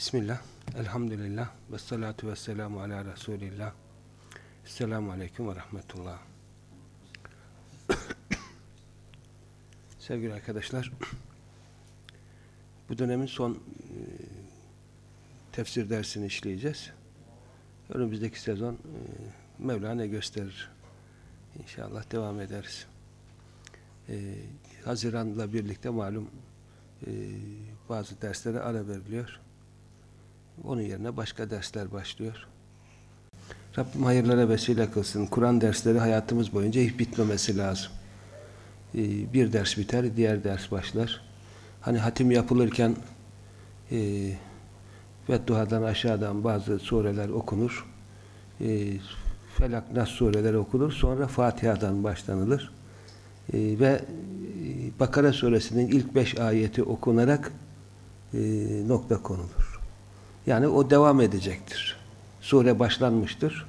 Bismillah, elhamdülillah, ve salatu ve selamu ala Resulillah. Esselamu aleyküm ve rahmetullah. Sevgili arkadaşlar, bu dönemin son tefsir dersini işleyeceğiz. Önümüzdeki sezon Mevla ne gösterir? İnşallah devam ederiz. Haziran'la birlikte malum bazı derslere ara veriliyor. Onun yerine başka dersler başlıyor. Rabbim hayırlara vesile kılsın. Kur'an dersleri hayatımız boyunca hiç bitmemesi lazım. Bir ders biter, diğer ders başlar. Hani hatim yapılırken Vedduha'dan aşağıdan bazı sureler okunur. Felak, Nas sureleri okunur. Sonra Fatiha'dan başlanılır. Ve Bakara suresinin ilk 5 ayeti okunarak nokta konulur. Yani o devam edecektir. Sure başlanmıştır.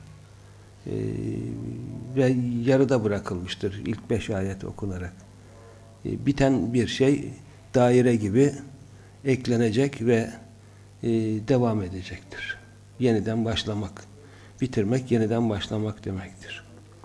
Ve yarıda bırakılmıştır ilk 5 ayet okunarak. Biten bir şey daire gibi eklenecek ve devam edecektir. Yeniden başlamak. Bitirmek, yeniden başlamak demektir.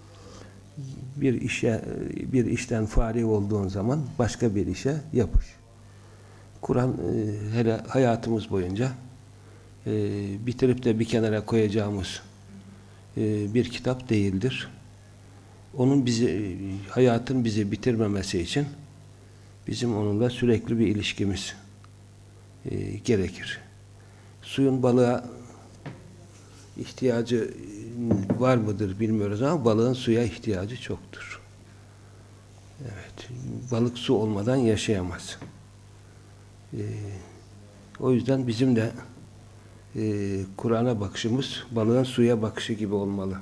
Bir işten fari olduğun zaman başka bir işe yapış. Kur'an hele hayatımız boyunca bitirip de bir kenara koyacağımız bir kitap değildir. Onun hayatın bizi bitirmemesi için bizim onunla sürekli bir ilişkimiz gerekir. Suyun balığa ihtiyacı var mıdır bilmiyoruz ama balığın suya ihtiyacı çoktur. Evet, balık su olmadan yaşayamaz. O yüzden bizim de Kur'an'a bakışımız balığın suya bakışı gibi olmalı.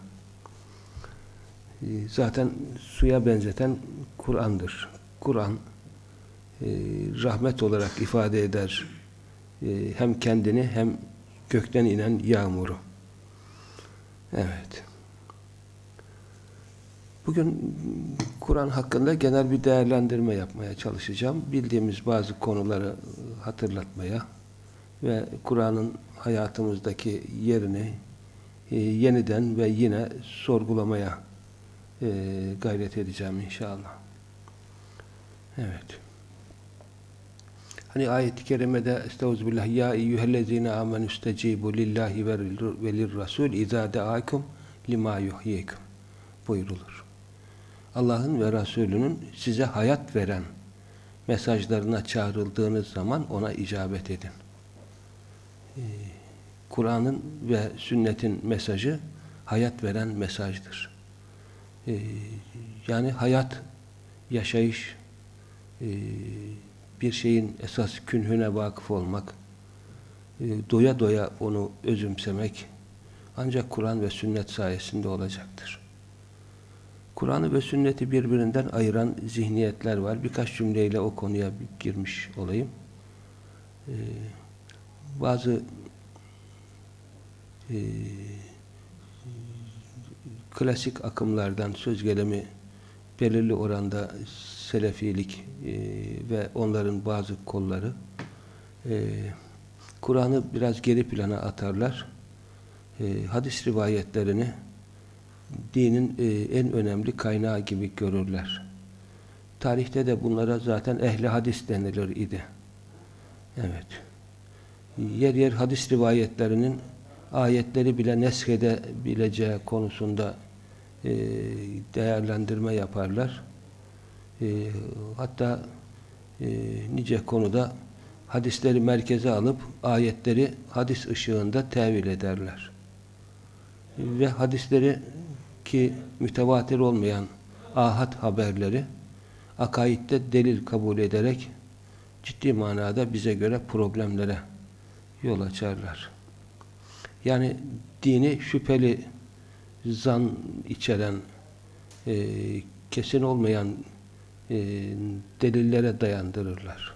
Zaten suya benzeten Kur'an'dır. Kur'an rahmet olarak ifade eder hem kendini hem gökten inen yağmuru. Evet. Bugün Kur'an hakkında genel bir değerlendirme yapmaya çalışacağım. Bildiğimiz bazı konuları hatırlatmaya ve Kur'an'ın hayatımızdaki yerini yeniden ve yine sorgulamaya gayret edeceğim inşallah. Evet. Hani ayet-i kerimede estağfirullah ya eyyühellezine amenü istecibu lillahi ve lirrasul izâ deâkum limâ yuhyikum buyurulur. Allah'ın ve Resulünün size hayat veren mesajlarına çağrıldığınız zaman ona icabet edin. Kur'an'ın ve sünnetin mesajı hayat veren mesajdır. Yani hayat, yaşayış, bir şeyin esas künhüne vakıf olmak, doya doya onu özümsemek ancak Kur'an ve sünnet sayesinde olacaktır. Kur'an'ı ve sünneti birbirinden ayıran zihniyetler var. Birkaç cümleyle o konuya girmiş olayım. Bazı klasik akımlardan söz gelimi belirli oranda Selefilik ve onların bazı kolları Kur'an'ı biraz geri plana atarlar. Hadis rivayetlerini dinin en önemli kaynağı gibi görürler. Tarihte de bunlara zaten ehli hadis denilir idi. Evet. Yer yer hadis rivayetlerinin ayetleri bile neshedebileceği konusunda değerlendirme yaparlar. Hatta nice konuda hadisleri merkeze alıp ayetleri hadis ışığında tevil ederler. Ve hadisleri ki mütevatir olmayan ahad haberleri akaidde delil kabul ederek ciddi manada bize göre problemlere yol açarlar. Yani dini şüpheli zan içeren kesin olmayan delillere dayandırırlar.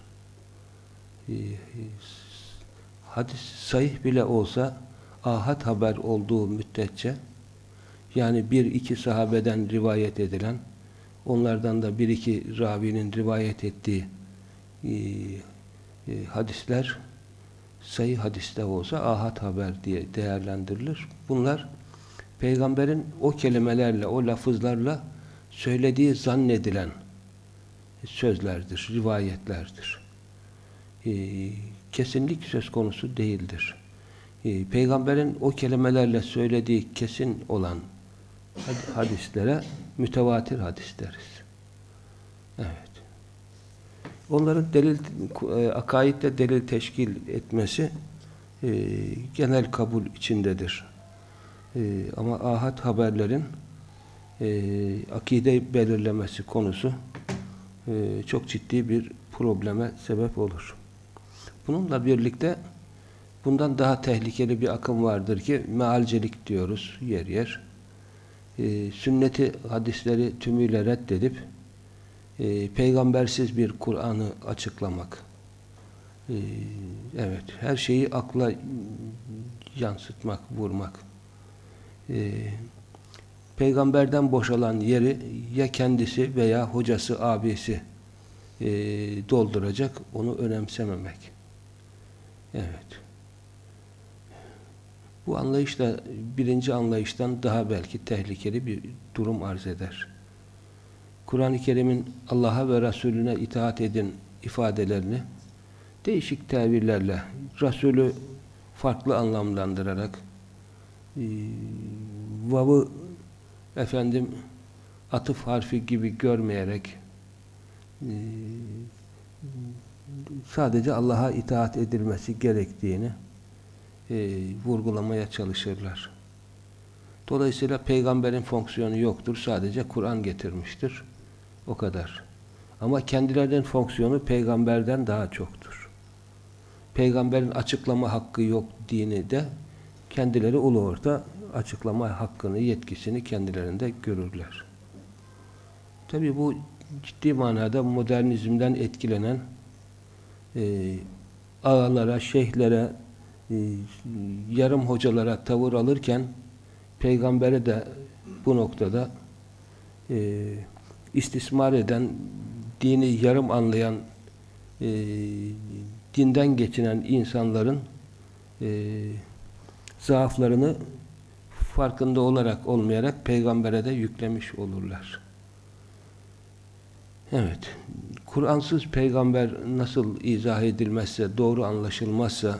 Hadis sahih bile olsa ahad haber olduğu müddetçe yani bir iki sahabeden rivayet edilen onlardan da bir iki ravinin rivayet ettiği hadisler sahih hadiste olsa ahad haber diye değerlendirilir. Bunlar peygamberin o kelimelerle, o lafızlarla söylediği zannedilen sözlerdir, rivayetlerdir. Kesinlik söz konusu değildir. Peygamberin o kelimelerle söylediği kesin olan hadislere mütevatir hadis deriz. Evet. Onların delil, akaidde delil teşkil etmesi genel kabul içindedir. Ama ahad haberlerin akide belirlemesi konusu çok ciddi bir probleme sebep olur. Bununla birlikte bundan daha tehlikeli bir akım vardır ki mealcilik diyoruz yer yer. Sünneti, hadisleri tümüyle reddedip peygambersiz bir Kur'an'ı açıklamak. Evet, her şeyi akla yansıtmak, vurmak. Peygamberden boşalan yeri ya kendisi veya hocası, abisi dolduracak, onu önemsememek. Evet. Bu anlayış da birinci anlayıştan daha belki tehlikeli bir durum arz eder. Kur'an-ı Kerim'in Allah'a ve Resulüne itaat edin ifadelerini değişik tevillerle, Resulü farklı anlamlandırarak, vav'ı atıf harfi gibi görmeyerek sadece Allah'a itaat edilmesi gerektiğini vurgulamaya çalışırlar. Dolayısıyla peygamberin fonksiyonu yoktur. Sadece Kur'an getirmiştir. O kadar. Ama kendilerinin fonksiyonu peygamberden daha çoktur. Peygamberin açıklama hakkı yok dini de kendileri ulu orta açıklama hakkını, yetkisini kendilerinde görürler. Tabi bu ciddi manada modernizmden etkilenen ağalara, şeyhlere, yarım hocalara tavır alırken peygambere de bu noktada istismar eden, dini yarım anlayan, dinden geçinen insanların zaaflarını farkında olarak olmayarak peygambere de yüklemiş olurlar. Evet. Kur'ansız peygamber nasıl izah edilmezse, doğru anlaşılmazsa,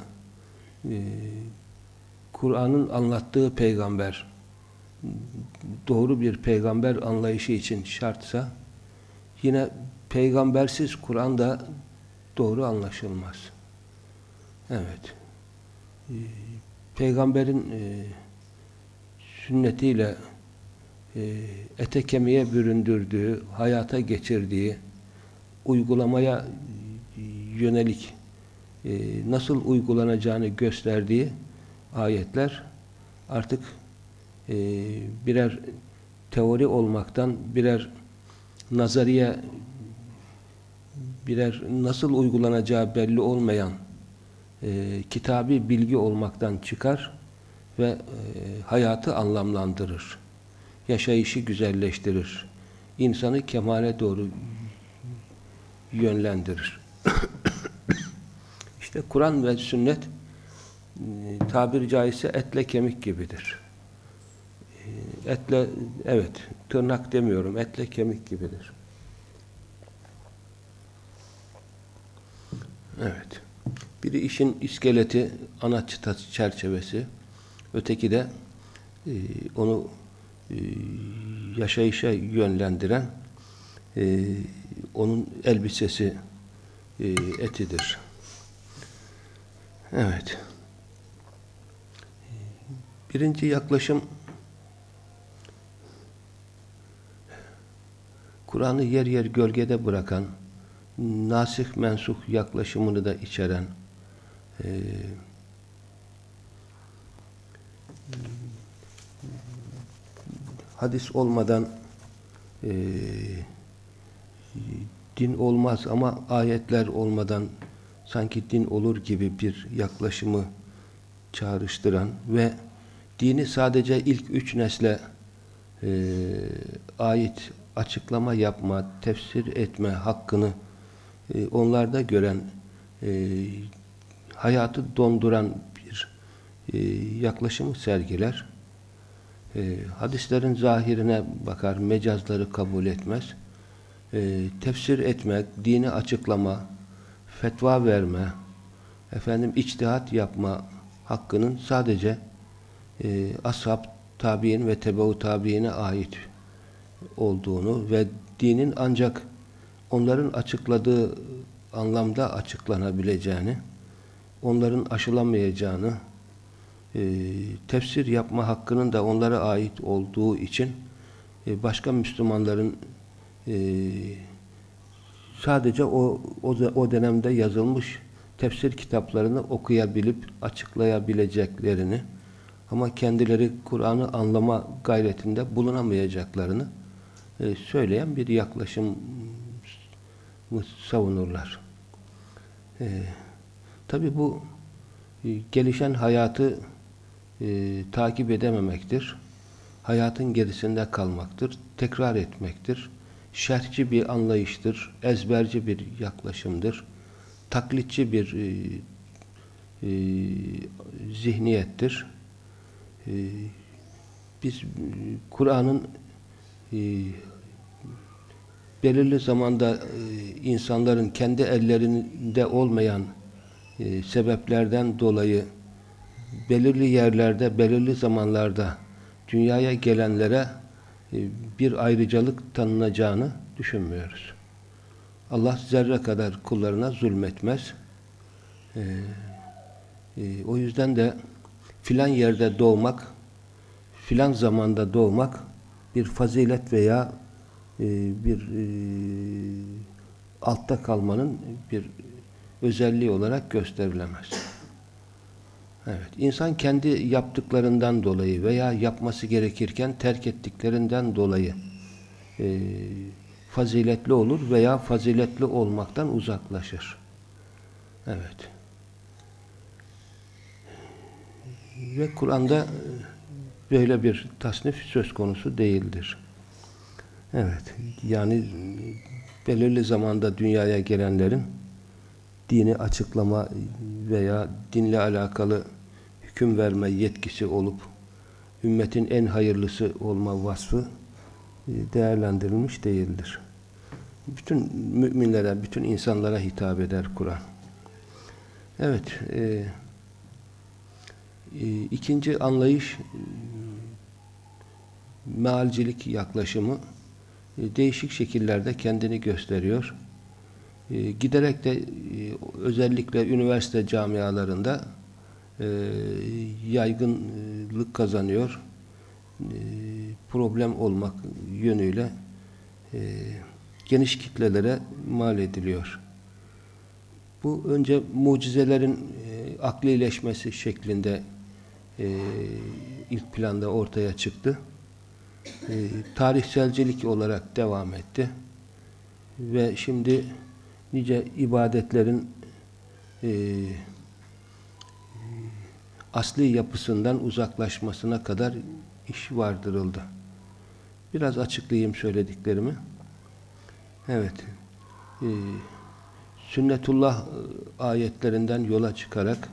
Kur'an'ın anlattığı peygamber doğru bir peygamber anlayışı için şartsa, yine peygambersiz Kur'an da doğru anlaşılmaz. Evet. Peygamberin sünnetiyle ete kemiğe büründürdüğü, hayata geçirdiği, uygulamaya yönelik nasıl uygulanacağını gösterdiği ayetler artık birer teori olmaktan, birer nazariye, birer nasıl uygulanacağı belli olmayan kitabi bilgi olmaktan çıkar ve hayatı anlamlandırır. Yaşayışı güzelleştirir. İnsanı kemale doğru yönlendirir. İşte Kur'an ve sünnet tabiri caizse etle kemik gibidir. Etle, evet, tırnak demiyorum, etle kemik gibidir. Evet. Biri işin iskeleti, ana çıtası, çerçevesi, öteki de onu yaşayışa yönlendiren onun elbisesi, etidir. Evet. Birinci yaklaşım Kur'an'ı yer yer gölgede bırakan, nasih mensuh yaklaşımını da içeren hadis olmadan din olmaz ama ayetler olmadan sanki din olur gibi bir yaklaşımı çağrıştıran ve dini sadece ilk 3 nesle ait açıklama yapma, tefsir etme hakkını onlarda gören hayatı donduran bir yaklaşımı sergiler. Hadislerin zahirine bakar, mecazları kabul etmez. Tefsir etmek, dini açıklama, fetva verme, içtihat yapma hakkının sadece ashab, tabi'in ve tebe-u tabi'ine ait olduğunu ve dinin ancak onların açıkladığı anlamda açıklanabileceğini, onların aşılamayacağını, tefsir yapma hakkının da onlara ait olduğu için başka Müslümanların sadece o dönemde yazılmış tefsir kitaplarını okuyabilip açıklayabileceklerini ama kendileri Kur'an'ı anlama gayretinde bulunamayacaklarını söyleyen bir yaklaşım savunurlar. Tabi bu gelişen hayatı takip edememektir. Hayatın gerisinde kalmaktır. Tekrar etmektir. Şerhçi bir anlayıştır. Ezberci bir yaklaşımdır. Taklitçi bir zihniyettir. Biz Kur'an'ın belirli zamanda insanların kendi ellerinde olmayan sebeplerden dolayı belirli yerlerde, belirli zamanlarda dünyaya gelenlere bir ayrıcalık tanınacağını düşünmüyoruz. Allah zerre kadar kullarına zulmetmez. O yüzden de filan yerde doğmak, filan zamanda doğmak bir fazilet veya bir altta kalmanın bir özelliği olarak gösterilemez. Evet, insan kendi yaptıklarından dolayı veya yapması gerekirken terk ettiklerinden dolayı faziletli olur veya faziletli olmaktan uzaklaşır. Evet. Ve Kur'an'da böyle bir tasnif söz konusu değildir. Evet, yani belirli zamanda dünyaya gelenlerin dini açıklama veya dinle alakalı hüküm verme yetkisi olup ümmetin en hayırlısı olma vasfı değerlendirilmiş değildir. Bütün müminlere, bütün insanlara hitap eder Kur'an. Evet, ikinci anlayış mealcilik yaklaşımı değişik şekillerde kendini gösteriyor. Giderek de özellikle üniversite camialarında yaygınlık kazanıyor. Problem olmak yönüyle geniş kitlelere mal ediliyor. Bu önce mucizelerin aklileşmesi şeklinde ilk planda ortaya çıktı. Tarihselcilik olarak devam etti. Ve şimdi nice ibadetlerin asli yapısından uzaklaşmasına kadar iş vardırıldı. Biraz açıklayayım söylediklerimi. Evet. Sünnetullah ayetlerinden yola çıkarak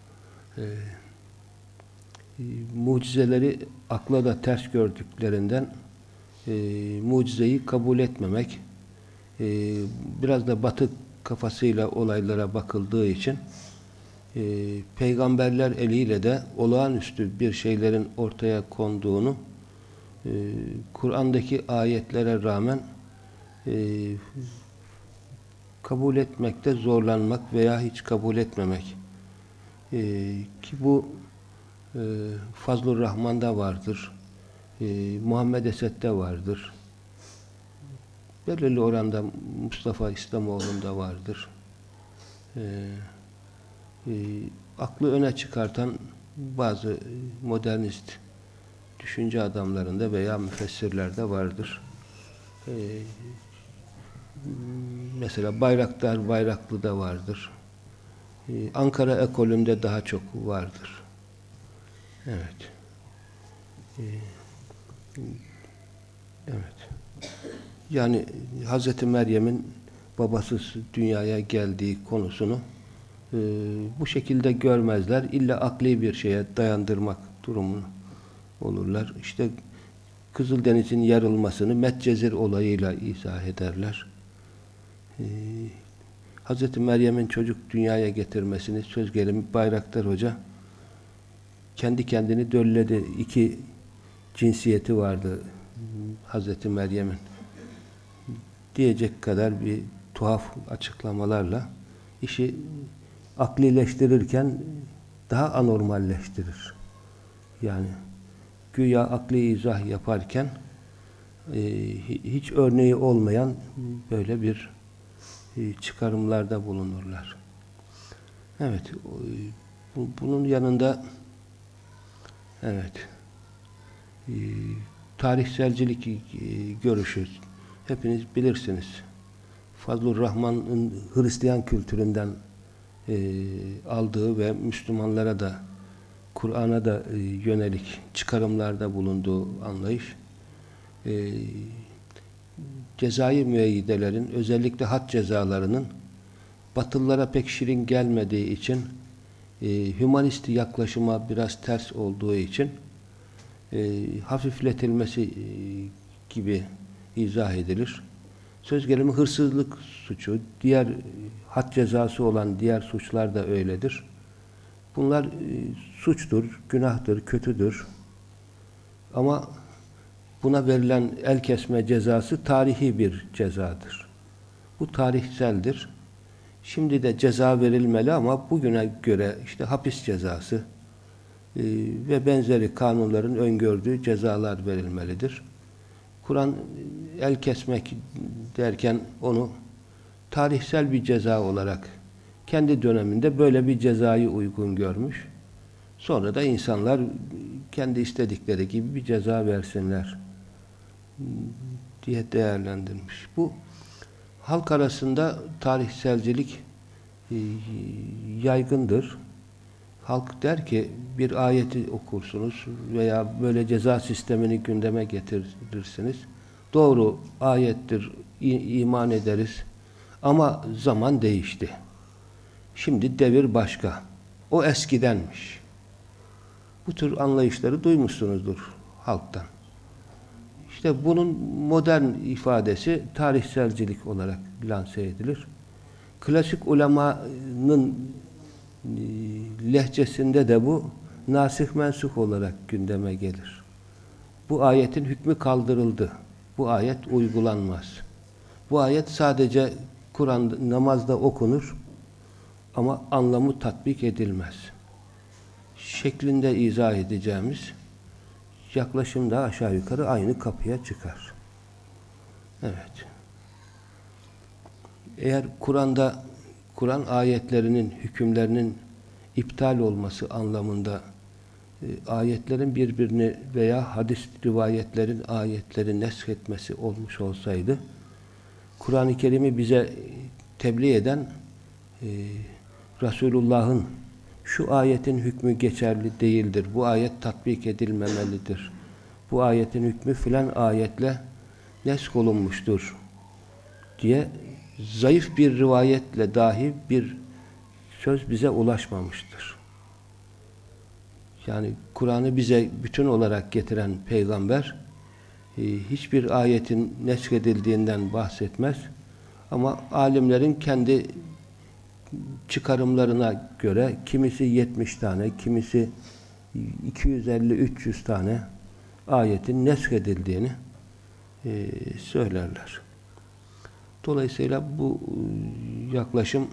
mucizeleri akla da ters gördüklerinden mucizeyi kabul etmemek, biraz da Batı kafasıyla olaylara bakıldığı için peygamberler eliyle de olağanüstü bir şeylerin ortaya konduğunu Kur'an'daki ayetlere rağmen kabul etmekte zorlanmak veya hiç kabul etmemek ki bu Fazlur Rahman'da vardır, Muhammed Esed'de vardır, belirli oranda Mustafa İslamoğlu'nda vardır. Aklı öne çıkartan bazı modernist düşünce adamlarında veya müfessirlerde vardır. Mesela Bayraklı'da vardır. Ankara ekolünde daha çok vardır. Evet. Evet. Yani Hz. Meryem'in babasız dünyaya geldiği konusunu bu şekilde görmezler. İlla akli bir şeye dayandırmak durumunu olurlar. İşte Kızıldeniz'in yarılmasını Medcezir olayıyla izah ederler. Hz. Meryem'in çocuk dünyaya getirmesini söz gelimi Bayraktar Hoca kendi kendini dölledi. 2 cinsiyeti vardı Hz. Meryem'in diyecek kadar bir tuhaf açıklamalarla işi aklileştirirken daha anormalleştirir. Yani güya akli izah yaparken hiç örneği olmayan böyle bir çıkarımlarda bulunurlar. Evet, bunun yanında evet, tarihselcilik görüşü hepiniz bilirsiniz. Fazlur Rahman'ın Hristiyan kültüründen aldığı ve Müslümanlara da Kur'an'a da yönelik çıkarımlarda bulunduğu anlayış cezai müeyyidelerin, özellikle had cezalarının Batılılara pek şirin gelmediği için, hümanist yaklaşıma biraz ters olduğu için hafifletilmesi gibi izah edilir. Söz gelimi hırsızlık suçu, diğer had cezası olan diğer suçlar da öyledir. Bunlar suçtur, günahtır, kötüdür. Ama buna verilen el kesme cezası tarihi bir cezadır. Bu tarihseldir. Şimdi de ceza verilmeli ama bugüne göre işte hapis cezası ve benzeri kanunların öngördüğü cezalar verilmelidir. Kur'an el kesmek derken onu tarihsel bir ceza olarak kendi döneminde böyle bir cezayı uygun görmüş. Sonra da insanlar kendi istedikleri gibi bir ceza versinler diye değerlendirmiş. Bu halk arasında tarihselcilik yaygındır. Halk der ki bir ayeti okursunuz veya böyle ceza sistemini gündeme getirirsiniz. Doğru ayettir, iman ederiz. Ama zaman değişti. Şimdi devir başka. O eskidenmiş. Bu tür anlayışları duymuşsunuzdur halktan. İşte bunun modern ifadesi tarihselcilik olarak lanse edilir. Klasik ulemanın lehçesinde de bu nasih mensuh olarak gündeme gelir. Bu ayetin hükmü kaldırıldı. Bu ayet uygulanmaz. Bu ayet sadece Kur'an namazda okunur ama anlamı tatbik edilmez şeklinde izah edeceğimiz yaklaşımda aşağı yukarı aynı kapıya çıkar. Evet. Eğer Kur'an'da Kur'an ayetlerinin hükümlerinin iptal olması anlamında ayetlerin birbirini veya hadis rivayetlerin ayetleri nesk etmesi olmuş olsaydı Kur'an-ı Kerim'i bize tebliğ eden Resulullah'ın şu ayetin hükmü geçerli değildir. Bu ayet tatbik edilmemelidir. Bu ayetin hükmü filan ayetle nesk olunmuştur diye zayıf bir rivayetle dahi bir söz bize ulaşmamıştır. Yani Kur'an'ı bize bütün olarak getiren peygamber hiçbir ayetin neskedildiğinden bahsetmez. Ama alimlerin kendi çıkarımlarına göre kimisi 70 tane, kimisi 250-300 tane ayetin neskedildiğini söylerler. Dolayısıyla bu yaklaşım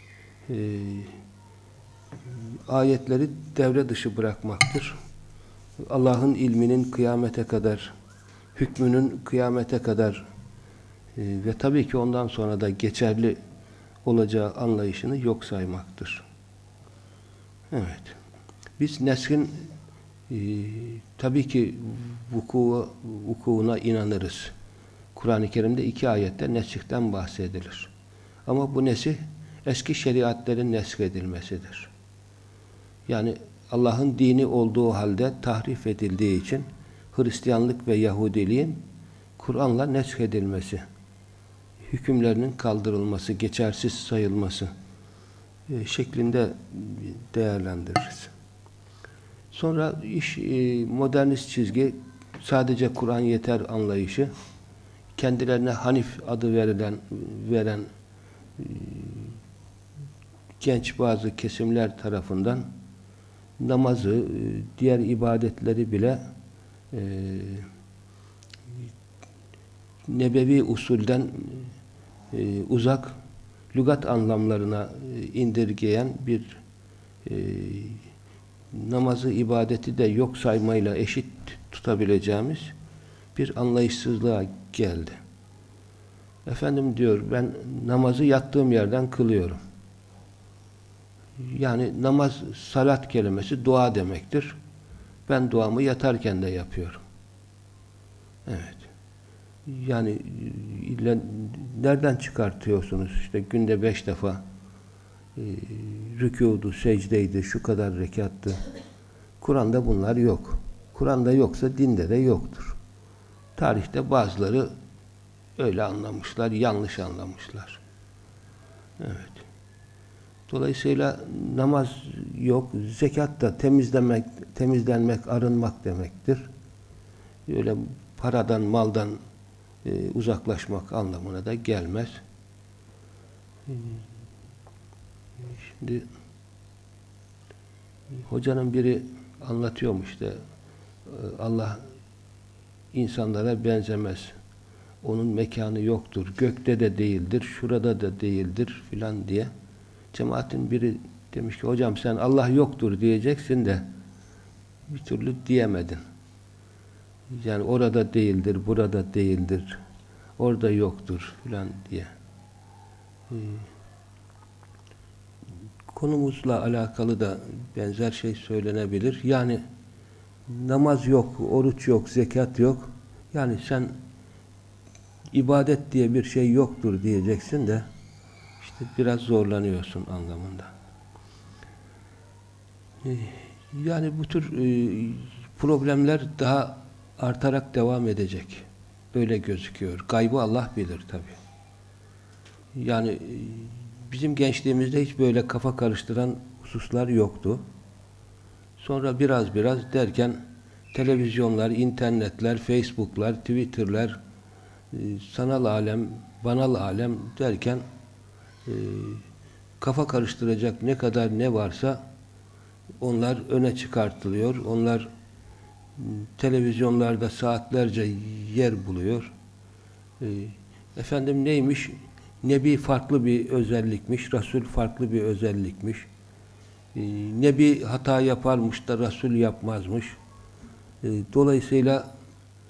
ayetleri devre dışı bırakmaktır. Allah'ın ilminin kıyamete kadar, hükmünün kıyamete kadar ve tabii ki ondan sonra da geçerli olacağı anlayışını yok saymaktır. Evet. Biz neskin tabii ki vukuuna inanırız. Kur'an-ı Kerim'de 2 ayette nesihten bahsedilir. Ama bu nesih eski şeriatlerin neskedilmesidir. Yani Allah'ın dini olduğu halde tahrif edildiği için Hristiyanlık ve Yahudiliğin Kur'an'la neskedilmesi, hükümlerinin kaldırılması, geçersiz sayılması şeklinde değerlendiririz. Sonra iş modernist çizgi, sadece Kur'an yeter anlayışı, kendilerine Hanif adı veren genç bazı kesimler tarafından namazı, diğer ibadetleri bile nebevi usulden uzak, lügat anlamlarına indirgeyen bir namazı, ibadeti de yok saymayla eşit tutabileceğimiz bir anlayışsızlığa geldi. Efendim diyor, ben namazı yattığım yerden kılıyorum. Yani namaz, salat kelimesi dua demektir. Ben duamı yatarken de yapıyorum. Evet. Yani nereden çıkartıyorsunuz? İşte günde 5 defa rükûdu, secdeydi, şu kadar rekattı. Kur'an'da bunlar yok. Kur'an'da yoksa dinde de yoktur. Tarihte bazıları öyle anlamışlar, yanlış anlamışlar. Evet. Dolayısıyla namaz yok, zekat da temizlenmek, arınmak demektir. Öyle paradan, maldan uzaklaşmak anlamına da gelmez. Şimdi hocanın biri anlatıyormuş da Allah insanlara benzemez. Onun mekanı yoktur. Gökte de değildir, şurada da değildir filan diye. Cemaatin biri demiş ki, hocam sen Allah yoktur diyeceksin de bir türlü diyemedin. Yani orada değildir, burada değildir, orada yoktur filan diye. Konumuzla alakalı da benzer şey söylenebilir. Yani namaz yok, oruç yok, zekat yok. Yani sen ibadet diye bir şey yoktur diyeceksin de işte biraz zorlanıyorsun anlamında. Yani bu tür problemler daha artarak devam edecek. Böyle gözüküyor. Gaybı Allah bilir tabii. Yani bizim gençliğimizde hiç böyle kafa karıştıran hususlar yoktu. Sonra biraz derken televizyonlar, internetler, Facebook'lar, Twitter'lar, sanal alem, banal alem derken kafa karıştıracak ne kadar ne varsa onlar öne çıkartılıyor. Onlar televizyonlarda saatlerce yer buluyor. Efendim neymiş? Nebi farklı bir özellikmiş, Resul farklı bir özellikmiş. Nebi hata yaparmış da Resul yapmazmış. Dolayısıyla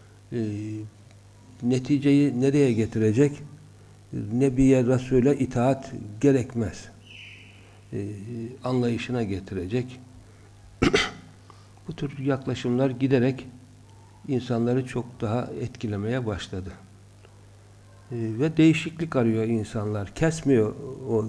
neticeyi nereye getirecek? Nebiye, Resul'e itaat gerekmez. Anlayışına getirecek. Bu tür yaklaşımlar giderek insanları çok daha etkilemeye başladı. Ve değişiklik arıyor insanlar. Kesmiyor o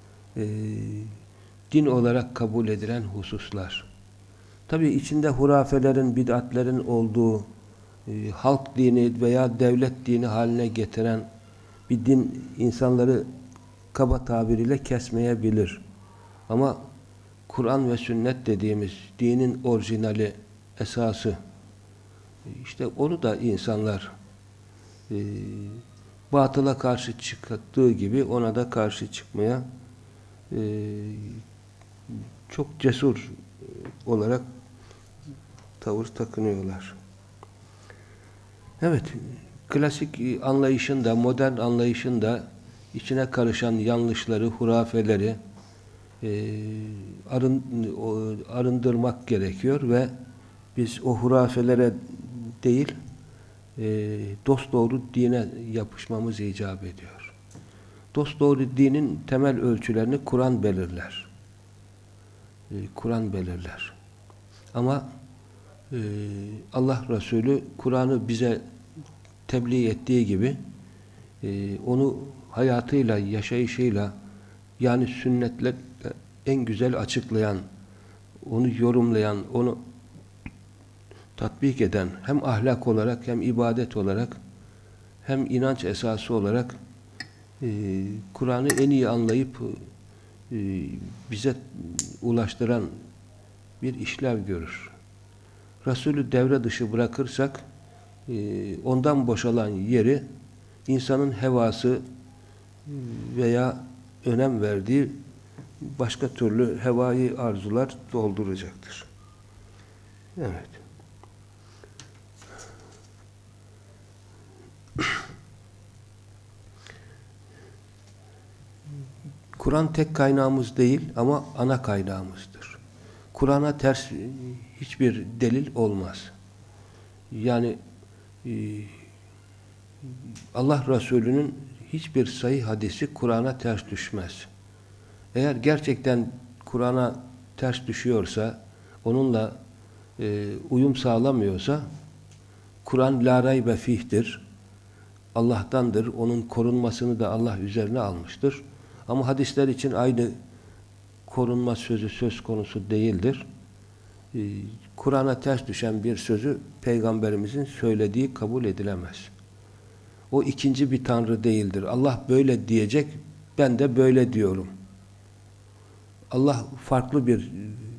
din olarak kabul edilen hususlar. Tabii içinde hurafelerin, bid'atlerin olduğu, halk dini veya devlet dini haline getiren bir din insanları kaba tabiriyle kesmeyebilir. Ama Kur'an ve sünnet dediğimiz dinin orijinali, esası, işte onu da insanlar batıla karşı çıktığı gibi ona da karşı çıkmaya çok cesur olarak tavır takınıyorlar. Evet, klasik anlayışın da, modern anlayışın da içine karışan yanlışları, hurafeleri arındırmak gerekiyor ve biz o hurafelere değil, dosdoğru dine yapışmamız icap ediyor. Dosdoğru dinin temel ölçülerini Kur'an belirler. Kur'an belirler. Ama Allah Resulü Kur'an'ı bize tebliğ ettiği gibi onu hayatıyla, yaşayışıyla, yani sünnetle en güzel açıklayan, onu yorumlayan, onu tatbik eden, hem ahlak olarak, hem ibadet olarak, hem inanç esası olarak Kur'an'ı en iyi anlayıp bize ulaştıran bir işlev görür. Resulü devre dışı bırakırsak ondan boşalan yeri insanın hevası veya önem verdiği başka türlü hevai arzular dolduracaktır. Evet. Kur'an tek kaynağımız değil ama ana kaynağımızdır. Kur'an'a ters hiçbir delil olmaz. Yani Allah Resulü'nün hiçbir sahih hadisi Kur'an'a ters düşmez. Eğer gerçekten Kur'an'a ters düşüyorsa, onunla uyum sağlamıyorsa, Kur'an la raybe fih'tir. Allah'tandır. Onun korunmasını da Allah üzerine almıştır. Ama hadisler için aynı korunma sözü söz konusu değildir. Kur'an'a ters düşen bir sözü Peygamberimizin söylediği kabul edilemez. O ikinci bir tanrı değildir. Allah böyle diyecek, ben de böyle diyorum. Allah farklı bir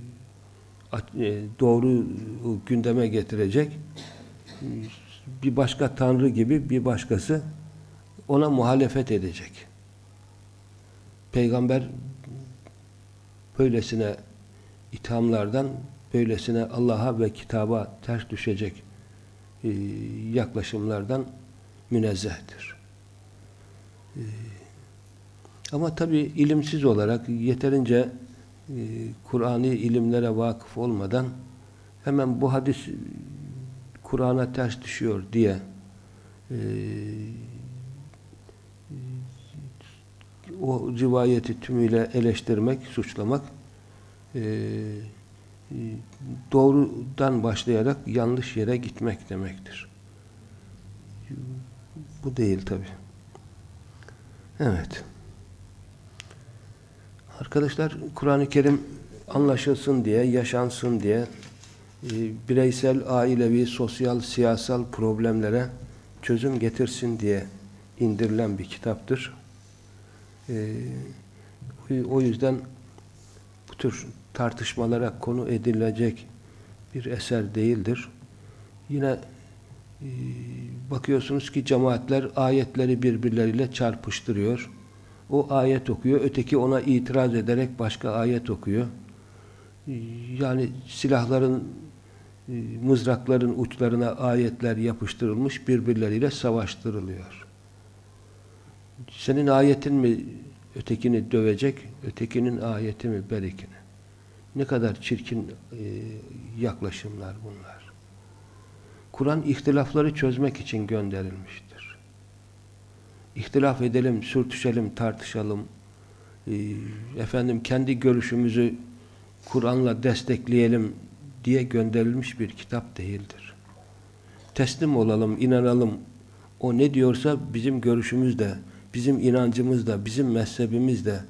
doğru gündeme getirecek. Bir başka tanrı gibi bir başkası ona muhalefet edecek. Peygamber böylesine ithamlardan, böylesine Allah'a ve kitaba ters düşecek yaklaşımlardan münezzehtir. Ama tabi ilimsiz olarak yeterince Kur'ani ilimlere vakıf olmadan hemen bu hadis Kur'an'a ters düşüyor diye o rivayeti tümüyle eleştirmek, suçlamak doğrudan başlayarak yanlış yere gitmek demektir. Bu değil tabi. Evet. Arkadaşlar, Kur'an-ı Kerim anlaşılsın diye, yaşansın diye bireysel, ailevi, sosyal, siyasal problemlere çözüm getirsin diye indirilen bir kitaptır. O yüzden bu tür tartışmalara konu edilecek bir eser değildir. Yine bakıyorsunuz ki cemaatler ayetleri birbirleriyle çarpıştırıyor. O ayet okuyor, öteki ona itiraz ederek başka ayet okuyor. Yani silahların, mızrakların uçlarına ayetler yapıştırılmış, birbirleriyle savaştırılıyor. Senin ayetin mi ötekini dövecek, ötekinin ayeti mi berikini? Ne kadar çirkin yaklaşımlar bunlar. Kur'an ihtilafları çözmek için gönderilmiştir. İhtilaf edelim, sürtüşelim, tartışalım. Kendi görüşümüzü Kur'an'la destekleyelim diye gönderilmiş bir kitap değildir. Teslim olalım, inanalım. O ne diyorsa bizim görüşümüz de, bizim inancımız da, bizim mezhebimiz de,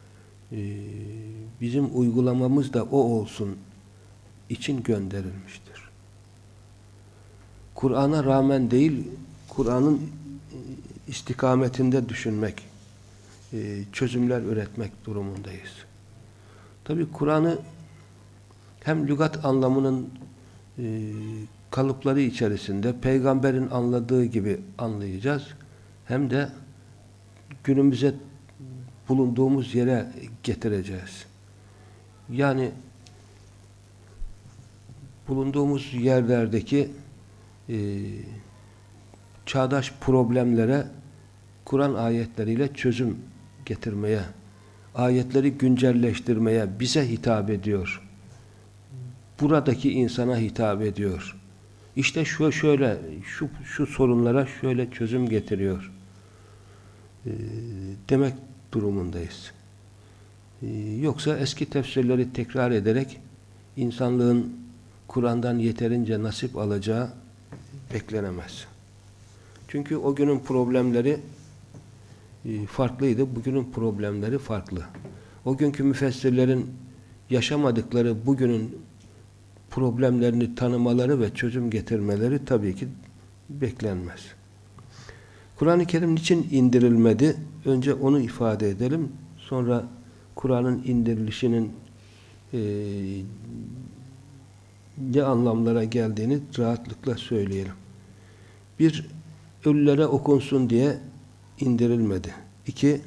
bizim uygulamamız da o olsun için gönderilmiştir. Kur'an'a rağmen değil, Kur'an'ın istikametinde düşünmek, çözümler üretmek durumundayız. Tabi Kur'an'ı hem lügat anlamının kalıpları içerisinde Peygamberin anladığı gibi anlayacağız, hem de günümüze bulunduğumuz yere getireceğiz. Yani bulunduğumuz yerlerdeki çağdaş problemlere Kur'an ayetleriyle çözüm getirmeye, ayetleri güncelleştirmeye bize hitap ediyor. Buradaki insana hitap ediyor. İşte şu sorunlara şöyle çözüm getiriyor. Demek durumundayız. Yoksa eski tefsirleri tekrar ederek insanlığın Kur'an'dan yeterince nasip alacağı beklenemez. Çünkü o günün problemleri farklıydı, bugünün problemleri farklı. O günkü müfessirlerin yaşamadıkları bugünün problemlerini tanımaları ve çözüm getirmeleri tabii ki beklenmez. Kur'an-ı Kerim niçin indirilmedi? Önce onu ifade edelim. Sonra Kur'an'ın indirilişinin ne anlamlara geldiğini rahatlıkla söyleyelim. Bir, ölülere okunsun diye indirilmedi. İki,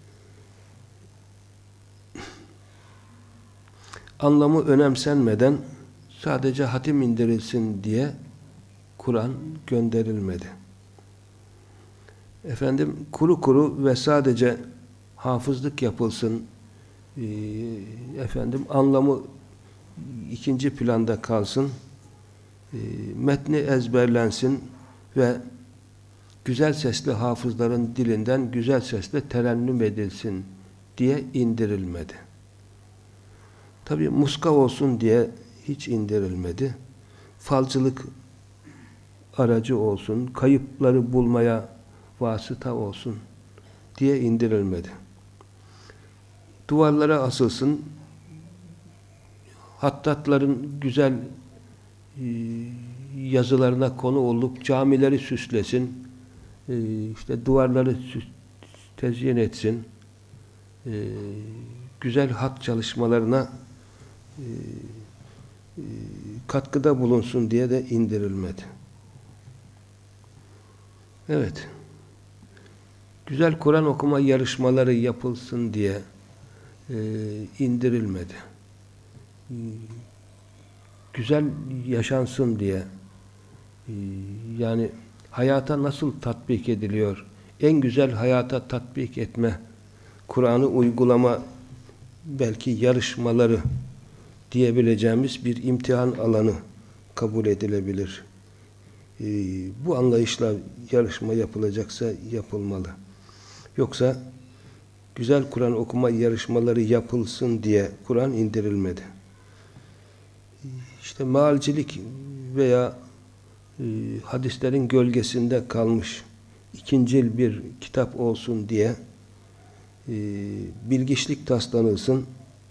anlamı önemsenmeden sadece hatim indirilsin diye Kur'an gönderilmedi. Efendim, kuru kuru ve sadece hafızlık yapılsın, efendim anlamı ikinci planda kalsın, metni ezberlensin ve güzel sesli hafızların dilinden güzel sesle terennüm edilsin diye indirilmedi. Tabi muska olsun diye hiç indirilmedi. Falcılık aracı olsun, kayıpları bulmaya vasıta olsun diye indirilmedi. Duvarlara asılsın, hattatların güzel yazılarına konu olup camileri süslesin, işte duvarları tezyin etsin, güzel hat çalışmalarına katkıda bulunsun diye de indirilmedi. Evet. Güzel Kur'an okuma yarışmaları yapılsın diye indirilmedi. Güzel yaşansın diye, yani hayata nasıl tatbik ediliyor, en güzel hayata tatbik etme, Kur'an'ı uygulama belki yarışmaları diyebileceğimiz bir imtihan alanı kabul edilebilir. Bu anlayışla yarışma yapılacaksa yapılmalı. Yoksa güzel Kur'an okuma yarışmaları yapılsın diye Kur'an indirilmedi. İşte mealcilik veya hadislerin gölgesinde kalmış ikincil bir kitap olsun diye bilgiçlik taslanılsın,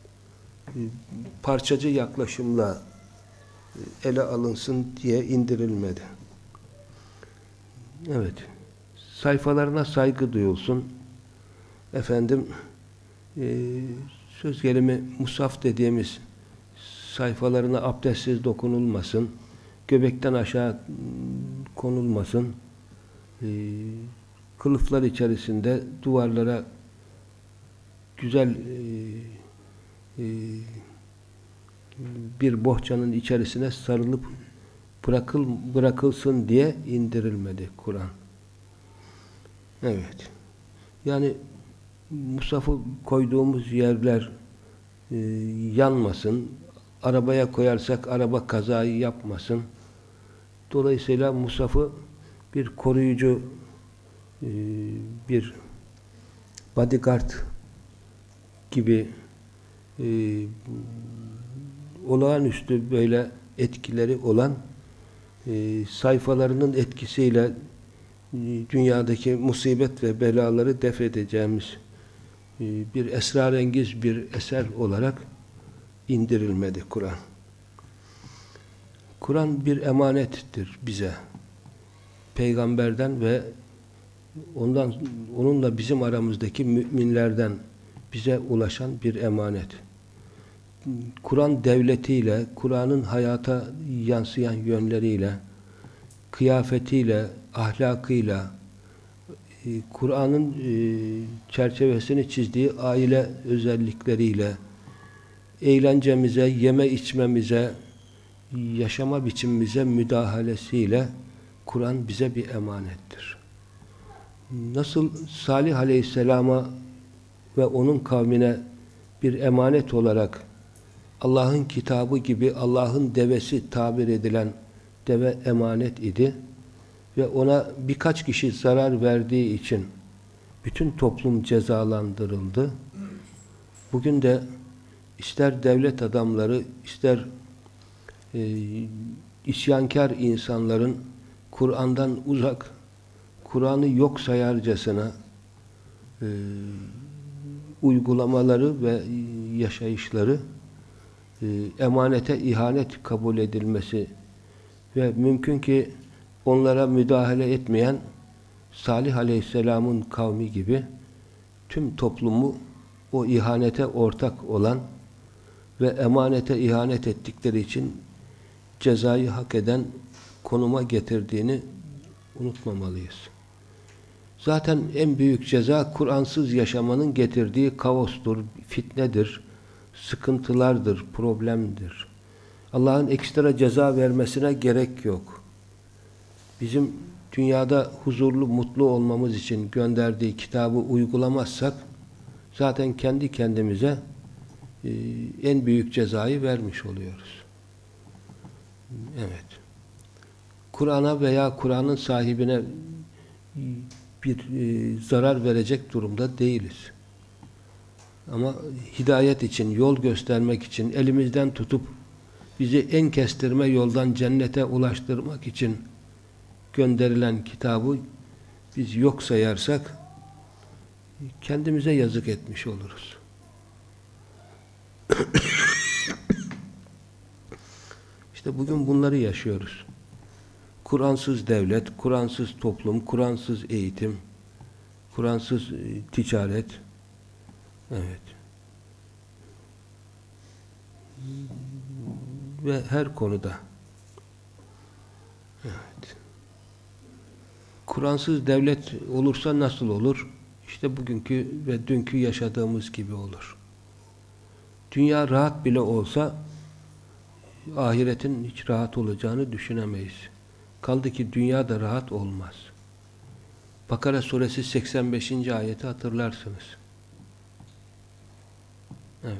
parçacı yaklaşımla ele alınsın diye indirilmedi. Evet. Sayfalarına saygı duyulsun. Efendim, söz gelimi musaf dediğimiz sayfalarına abdestsiz dokunulmasın, göbekten aşağı konulmasın, kılıflar içerisinde duvarlara güzel bir bohçanın içerisine sarılıp bırakılsın diye indirilmedi Kur'an. Evet. Yani musafı koyduğumuz yerler yanmasın, arabaya koyarsak araba kazayı yapmasın. Dolayısıyla musafı bir koruyucu, bir bodyguard gibi olağanüstü böyle etkileri olan, sayfalarının etkisiyle dünyadaki musibet ve belaları def edeceğimiz bir esrarengiz bir eser olarak indirilmedi Kur'an. Kur'an bir emanettir bize. Peygamberden ve onunla bizim aramızdaki müminlerden bize ulaşan bir emanet. Kur'an devletiyle, Kur'an'ın hayata yansıyan yönleriyle, kıyafetiyle, ahlakıyla, Kur'an'ın çerçevesini çizdiği aile özellikleriyle, eğlencemize, yeme içmemize, yaşama biçimimize müdahalesiyle Kur'an bize bir emanettir. Nasıl Salih Aleyhisselam'a ve onun kavmine bir emanet olarak Allah'ın kitabı gibi Allah'ın devesi tabir edilen deve emanet idi ve ona birkaç kişi zarar verdiği için bütün toplum cezalandırıldı. Bugün de ister devlet adamları, ister isyankar insanların Kur'an'dan uzak, Kur'an'ı yok sayarcasına uygulamaları ve yaşayışları, emanete ihanet kabul edilmesi ve mümkün ki onlara müdahale etmeyen Salih Aleyhisselam'ın kavmi gibi tüm toplumu o ihanete ortak olan ve emanete ihanet ettikleri için cezayı hak eden konuma getirdiğini unutmamalıyız. Zaten en büyük ceza Kur'ansız yaşamanın getirdiği kaostur, fitnedir, sıkıntılardır, problemdir. Allah'ın ekstra ceza vermesine gerek yok. Bizim dünyada huzurlu, mutlu olmamız için gönderdiği kitabı uygulamazsak zaten kendi kendimize en büyük cezayı vermiş oluyoruz. Evet. Kur'an'a veya Kur'an'ın sahibine bir zarar verecek durumda değiliz. Ama hidayet için, yol göstermek için, elimizden tutup bizi en kestirme yoldan cennete ulaştırmak için gönderilen kitabı biz yok sayarsak kendimize yazık etmiş oluruz. İşte bugün bunları yaşıyoruz. Kur'ansız devlet, Kur'ansız toplum, Kur'ansız eğitim, Kur'ansız ticaret. Evet. Ve her konuda. Evet. Kur'ansız devlet olursa nasıl olur? İşte bugünkü ve dünkü yaşadığımız gibi olur. Dünya rahat bile olsa ahiretin hiç rahat olacağını düşünemeyiz. Kaldı ki dünya da rahat olmaz. Bakara suresi 85. ayeti hatırlarsınız. Evet.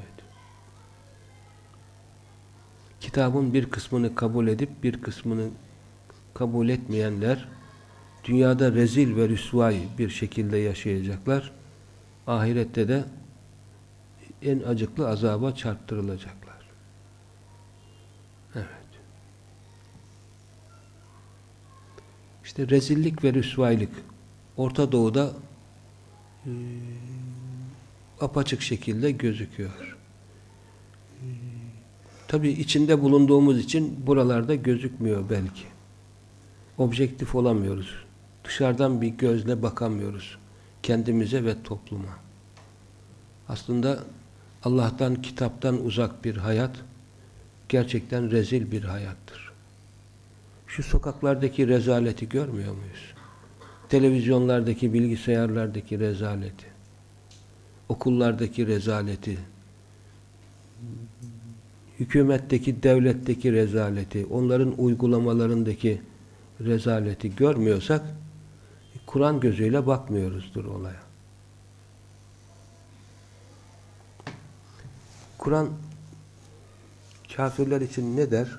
Kitabın bir kısmını kabul edip bir kısmını kabul etmeyenler dünyada rezil ve rüsvay bir şekilde yaşayacaklar. Ahirette de en acıklı azaba çarptırılacaklar. Evet. İşte rezillik ve rüsvaylık Orta Doğu'da apaçık şekilde gözüküyor. Tabii içinde bulunduğumuz için buralarda gözükmüyor belki. Objektif olamıyoruz. Dışarıdan bir gözle bakamıyoruz kendimize ve topluma. Aslında Allah'tan, kitaptan uzak bir hayat gerçekten rezil bir hayattır. Şu sokaklardaki rezaleti görmüyor muyuz? Televizyonlardaki, bilgisayarlardaki rezaleti, okullardaki rezaleti, hükümetteki, devletteki rezaleti, onların uygulamalarındaki rezaleti görmüyorsak Kur'an gözüyle bakmıyoruzdur olaya. Kur'an kafirler için ne der?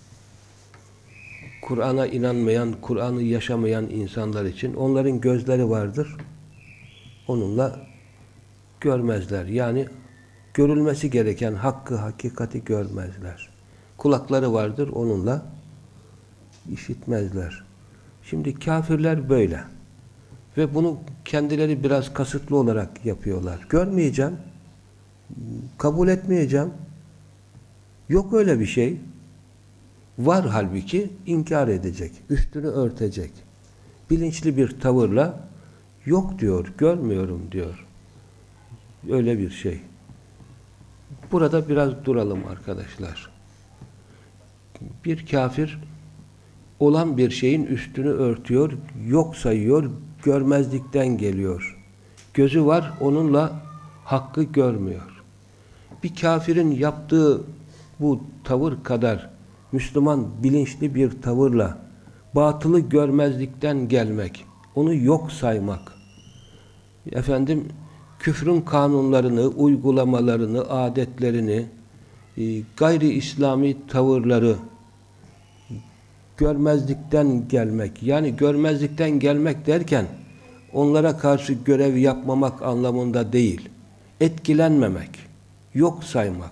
Kur'an'a inanmayan, Kur'an'ı yaşamayan insanlar için onların gözleri vardır. Onunla görmezler. Yani görülmesi gereken hakkı, hakikati görmezler. Kulakları vardır. Onunla işitmezler. Şimdi kafirler böyle. Ve bunu kendileri biraz kasıtlı olarak yapıyorlar. Görmeyeceğim. Kabul etmeyeceğim. Yok öyle bir şey. Var halbuki inkar edecek. Üstünü örtecek. Bilinçli bir tavırla yok diyor, görmüyorum diyor. Öyle bir şey. Burada biraz duralım arkadaşlar. Bir kafir olan bir şeyin üstünü örtüyor, yok sayıyor, görmezlikten geliyor. Gözü var, onunla hakkı görmüyor. Bir kafirin yaptığı bu tavır kadar Müslüman bilinçli bir tavırla batılı görmezlikten gelmek, onu yok saymak, küfrün kanunlarını, uygulamalarını, adetlerini, gayri İslami tavırları görmezlikten gelmek, yani görmezlikten gelmek derken onlara karşı görev yapmamak anlamında değil, etkilenmemek, yok saymak.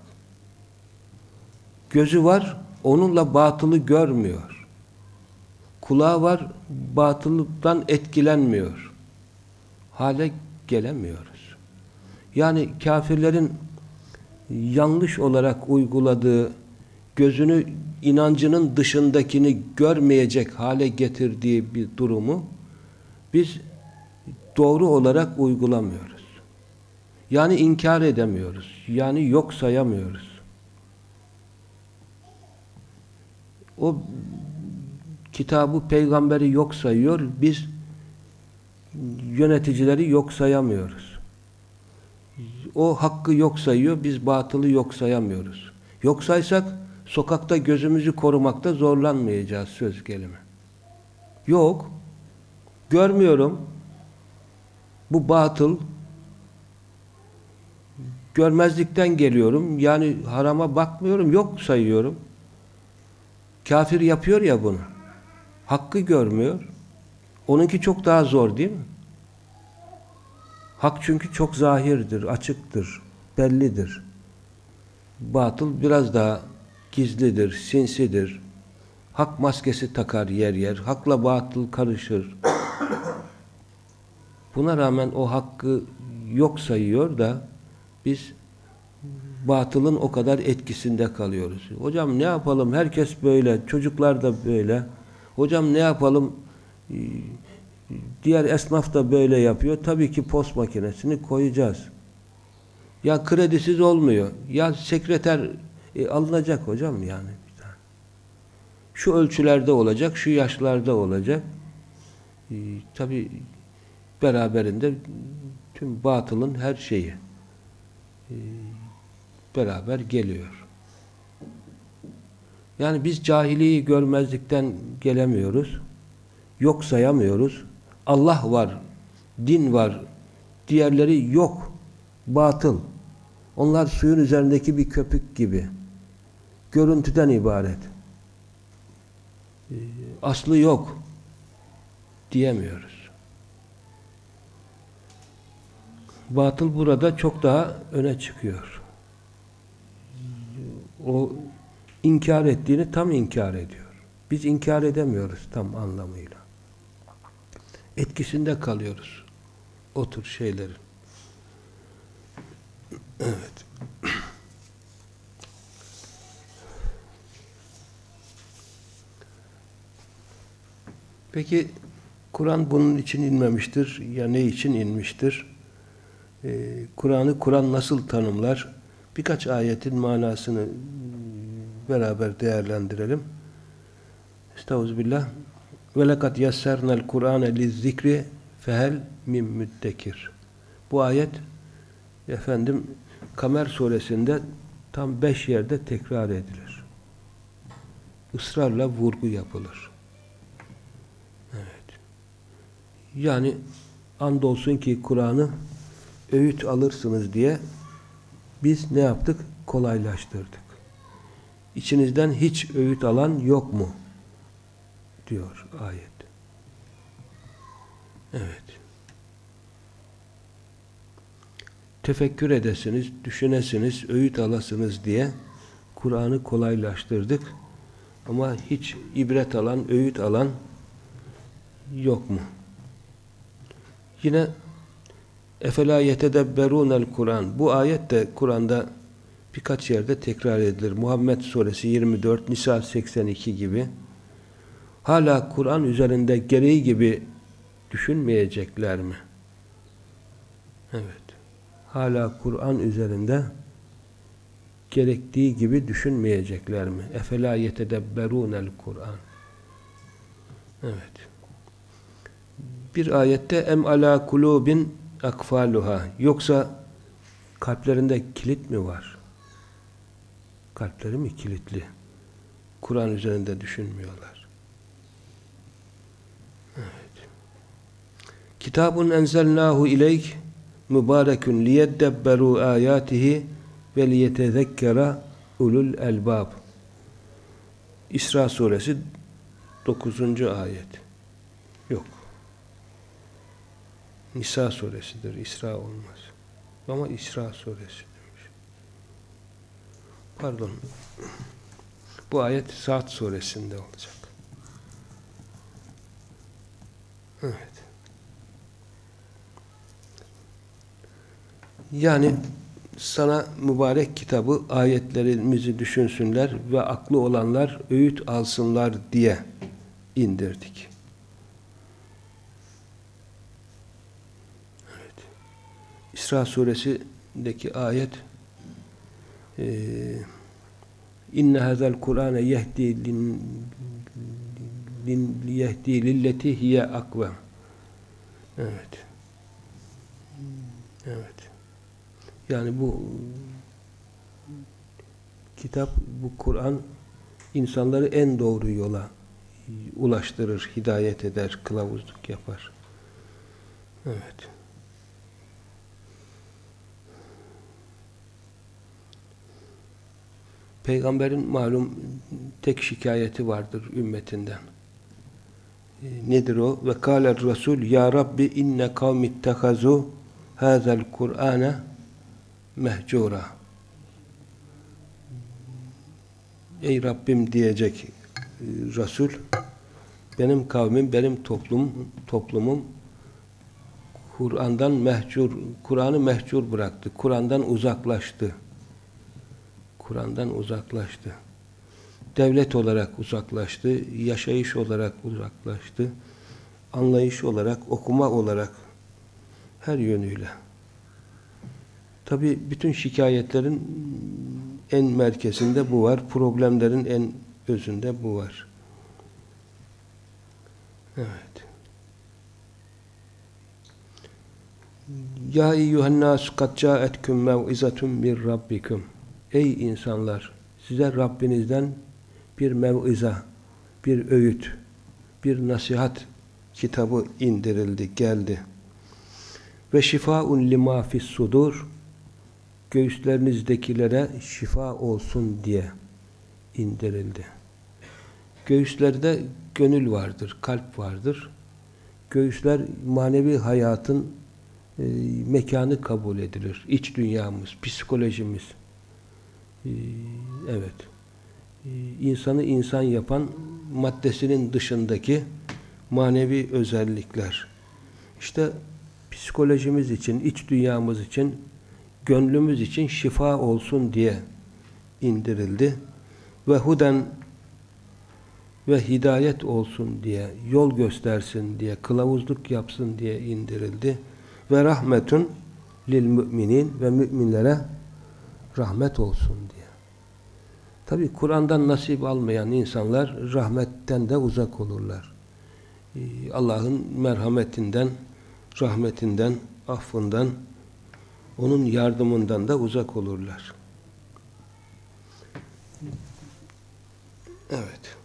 Gözü var, onunla batılı görmüyor. Kulağı var, batıldan etkilenmiyor. Hale gelemiyoruz. Yani kafirlerin yanlış olarak uyguladığı, gözünü inancının dışındakini görmeyecek hale getirdiği bir durumu biz doğru olarak uygulamıyoruz. Yani inkar edemiyoruz. Yani yok sayamıyoruz. O kitabı, peygamberi yok sayıyor. Biz yöneticileri yok sayamıyoruz. O hakkı yok sayıyor. Biz batılı yok sayamıyoruz. Yok saysak sokakta gözümüzü korumakta zorlanmayacağız söz gelimi. Yok. Görmüyorum. Bu batıl. Görmezlikten geliyorum. Yani harama bakmıyorum. Yok sayıyorum. Kafir yapıyor ya bunu. Hakkı görmüyor. Onunki çok daha zor değil mi? Hak çünkü çok zahirdir, açıktır, bellidir. Batıl biraz daha gizlidir, sinsidir. Hak maskesi takar yer yer. Hakla batıl karışır. Buna rağmen o hakkı yok sayıyor da biz batılın o kadar etkisinde kalıyoruz. Hocam ne yapalım? Herkes böyle. Çocuklar da böyle. Hocam ne yapalım? Diğer esnaf da böyle yapıyor. Tabii ki post makinesini koyacağız. Ya kredisiz olmuyor. Ya sekreter alınacak hocam yani. Şu ölçülerde olacak, şu yaşlarda olacak. Tabii beraberinde tüm batılın her şeyi beraber geliyor. Yani biz cahiliği görmezlikten gelemiyoruz. Yok sayamıyoruz. Allah var, din var, diğerleri yok, batıl. Onlar suyun üzerindeki bir köpük gibi. Görüntüden ibaret. Aslı yok diyemiyoruz. Batıl burada çok daha öne çıkıyor. O inkar ettiğini tam inkar ediyor. Biz inkar edemiyoruz tam anlamıyla. Etkisinde kalıyoruz. O tür şeylerin. Evet. Peki Kur'an bunun için inmemiştir. Ya ne için inmiştir? Kur'an nasıl tanımlar? Birkaç ayetin manasını beraber değerlendirelim. Estağfirullah. Ve lekad yessernel Kur'ane lizzikri fehel min müddekir. Bu ayet efendim Kamer suresinde tam 5 yerde tekrar edilir. Israrla vurgu yapılır. Evet. Yani andolsun ki Kur'an'ı öğüt alırsınız diye biz ne yaptık? Kolaylaştırdık. İçinizden hiç öğüt alan yok mu? Diyor ayet. Evet. Tefekkür edesiniz, düşünesiniz, öğüt alasınız diye Kur'an'ı kolaylaştırdık. Ama hiç ibret alan, öğüt alan yok mu? Yine اَفَلَا يَتَدَبَّرُونَ الْقُرْآنِ Bu ayet de Kur'an'da birkaç yerde tekrar edilir. Muhammed Suresi 24, Nisa 82 gibi. Hala Kur'an üzerinde gereği gibi düşünmeyecekler mi? Evet. Hala Kur'an üzerinde gerektiği gibi düşünmeyecekler mi? اَفَلَا يَتَدَبَّرُونَ الْقُرْآنِ Evet. Bir ayette em ala kulubin akfaluha yoksa kalplerinde kilit mi var? Kalpleri mi kilitli? Kur'an üzerinde düşünmüyorlar. Evet. Kitabun enzelnahu ileyk mübarekun liyeddebberu ayatihi ve liyetezekkera ulul elbab. İsra suresi 9. ayet. Yok. Nisa suresidir. İsra olmaz. Ama İsra suresi demiş. Pardon. Bu ayet Sa'd suresinde olacak. Evet. Yani sana mübarek kitabı, ayetlerimizi düşünsünler ve aklı olanlar öğüt alsınlar diye indirdik. Evet. İsra suresi Suresi'ndeki ayet İnne hazel Kur'ane yehdi lilleti hiye akvem. Evet. Evet. Yani bu kitap, bu Kur'an insanları en doğru yola ulaştırır, hidayet eder, kılavuzluk yapar. Evet. Peygamberin malum tek şikayeti vardır ümmetinden. Nedir o? Ve kâler Resul ya Rabbi inne kavmittehazu hâzel Kur'âne mehcûra. Ey Rabbim diyecek Resul, benim kavmim, benim toplumum Kur'an'ı mehcur bıraktı. Kur'an'dan uzaklaştı. Kur'an'dan uzaklaştı. Devlet olarak uzaklaştı, yaşayış olarak uzaklaştı, anlayış olarak, okuma olarak her yönüyle. Tabi bütün şikayetlerin en merkezinde bu var, problemlerin en özünde bu var. Evet. Ya eyyühennâs kad câetküm mev'izetun min rabbikum. Ey insanlar! Size Rabbinizden bir mev'ize, bir öğüt, bir nasihat kitabı indirildi, geldi. Ve şifaun lima fis sudur, göğüslerinizdekilere şifa olsun diye indirildi. Göğüslerde gönül vardır, kalp vardır. Göğüsler manevi hayatın mekanı kabul edilir. İç dünyamız, psikolojimiz. Evet. İnsanı insan yapan maddesinin dışındaki manevi özellikler. İşte psikolojimiz için, iç dünyamız için, gönlümüz için şifa olsun diye indirildi. Ve huden ve hidayet olsun diye, yol göstersin diye, kılavuzluk yapsın diye indirildi. Ve rahmetun lil müminin ve müminlere rahmet olsun diye. Tabi Kur'an'dan nasip almayan insanlar rahmetten de uzak olurlar. Allah'ın merhametinden, rahmetinden, affından, onun yardımından da uzak olurlar. Evet.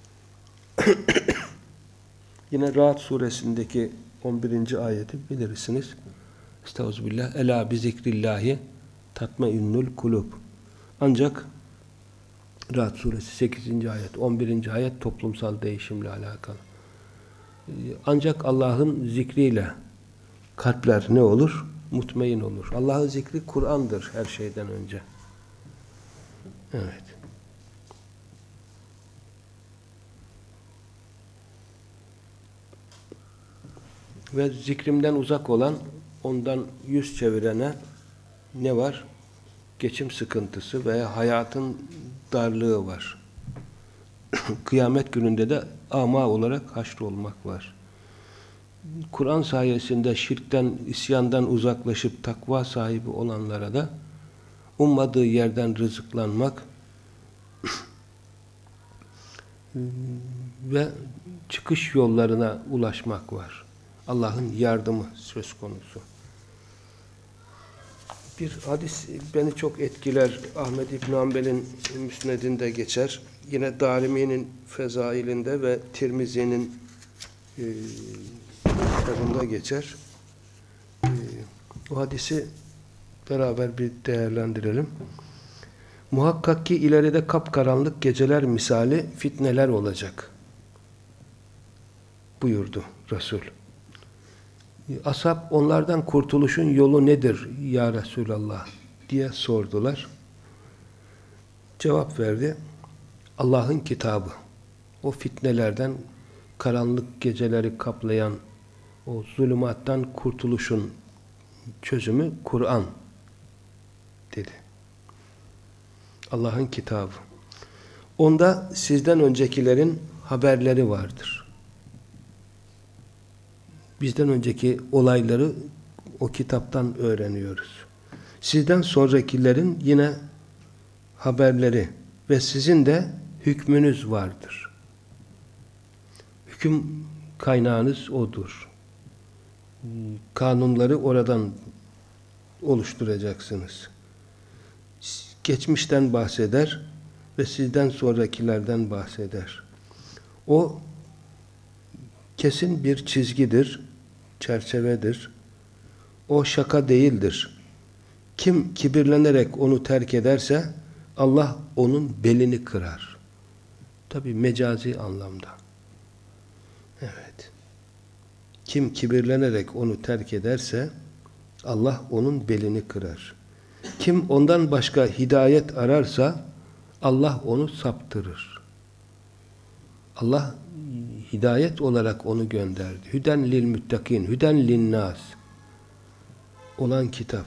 Yine Ra'd suresindeki 11. ayeti bilirsiniz. Estağfirullah. Ela bi zikrillahi tatmainnul kulub. Ancak Ra'd suresi 8. ayet, 11. ayet toplumsal değişimle alakalı. Ancak Allah'ın zikriyle kalpler ne olur? Mutmain olur. Allah'ın zikri Kur'an'dır her şeyden önce. Evet. Ve zikrimden uzak olan, ondan yüz çevirene ne var? Geçim sıkıntısı veya hayatın darlığı var. Kıyamet gününde de ama olarak haşrolmak var. Kur'an sayesinde şirkten, isyandan uzaklaşıp takva sahibi olanlara da ummadığı yerden rızıklanmak ve çıkış yollarına ulaşmak var. Allah'ın yardımı söz konusu. Bir hadis beni çok etkiler. Ahmed İbn Hanbel'in müsnedinde geçer. Yine Darimi'nin Fezailinde ve Tirmizi'nin kitabında geçer. O hadisi beraber bir değerlendirelim. Muhakkak ki ileride kapkaranlık geceler misali fitneler olacak buyurdu Resul. Ashab onlardan kurtuluşun yolu nedir ya Resulallah diye sordular. Cevap verdi. Allah'ın kitabı. O fitnelerden, karanlık geceleri kaplayan o zulümattan kurtuluşun çözümü Kur'an dedi. Allah'ın kitabı. Onda sizden öncekilerin haberleri vardır. Bizden önceki olayları o kitaptan öğreniyoruz. Sizden sonrakilerin yine haberleri ve sizin de hükmünüz vardır. Hüküm kaynağınız odur. Kanunları oradan oluşturacaksınız. Geçmişten bahseder ve sizden sonrakilerden bahseder. O kesin bir çizgidir, çerçevedir. O şaka değildir. Kim kibirlenerek onu terk ederse Allah onun belini kırar. Tabi mecazi anlamda. Evet. Kim kibirlenerek onu terk ederse Allah onun belini kırar. Kim ondan başka hidayet ararsa Allah onu saptırır. Allah hidayet olarak onu gönderdi. Hüden lil müttakin, hüden linnas olan kitap.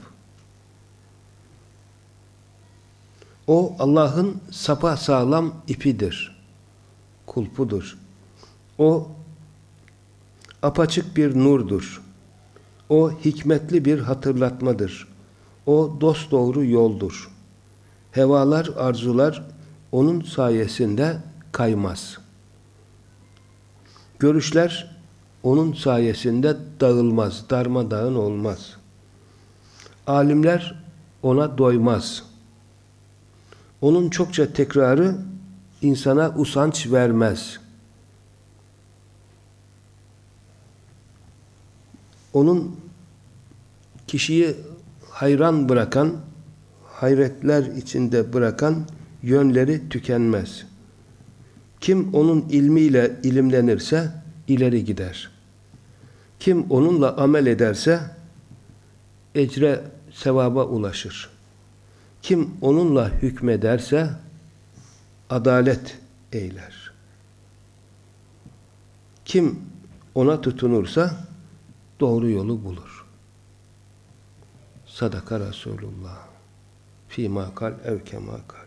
O Allah'ın sapasağlam ipidir. Kulpudur. O apaçık bir nurdur. O hikmetli bir hatırlatmadır. O dosdoğru yoldur. Hevalar, arzular onun sayesinde kaymaz. Görüşler onun sayesinde dağılmaz, darmadağın olmaz. Alimler ona doymaz. Onun çokça tekrarı insana usanç vermez. Onun kişiyi hayran bırakan, hayretler içinde bırakan yönleri tükenmez. Kim onun ilmiyle ilimlenirse ileri gider. Kim onunla amel ederse ecre, sevaba ulaşır. Kim onunla hükmederse adalet eyler. Kim ona tutunursa doğru yolu bulur. Sadaka Resulullah. Fîmâ kal ev kemâ kal.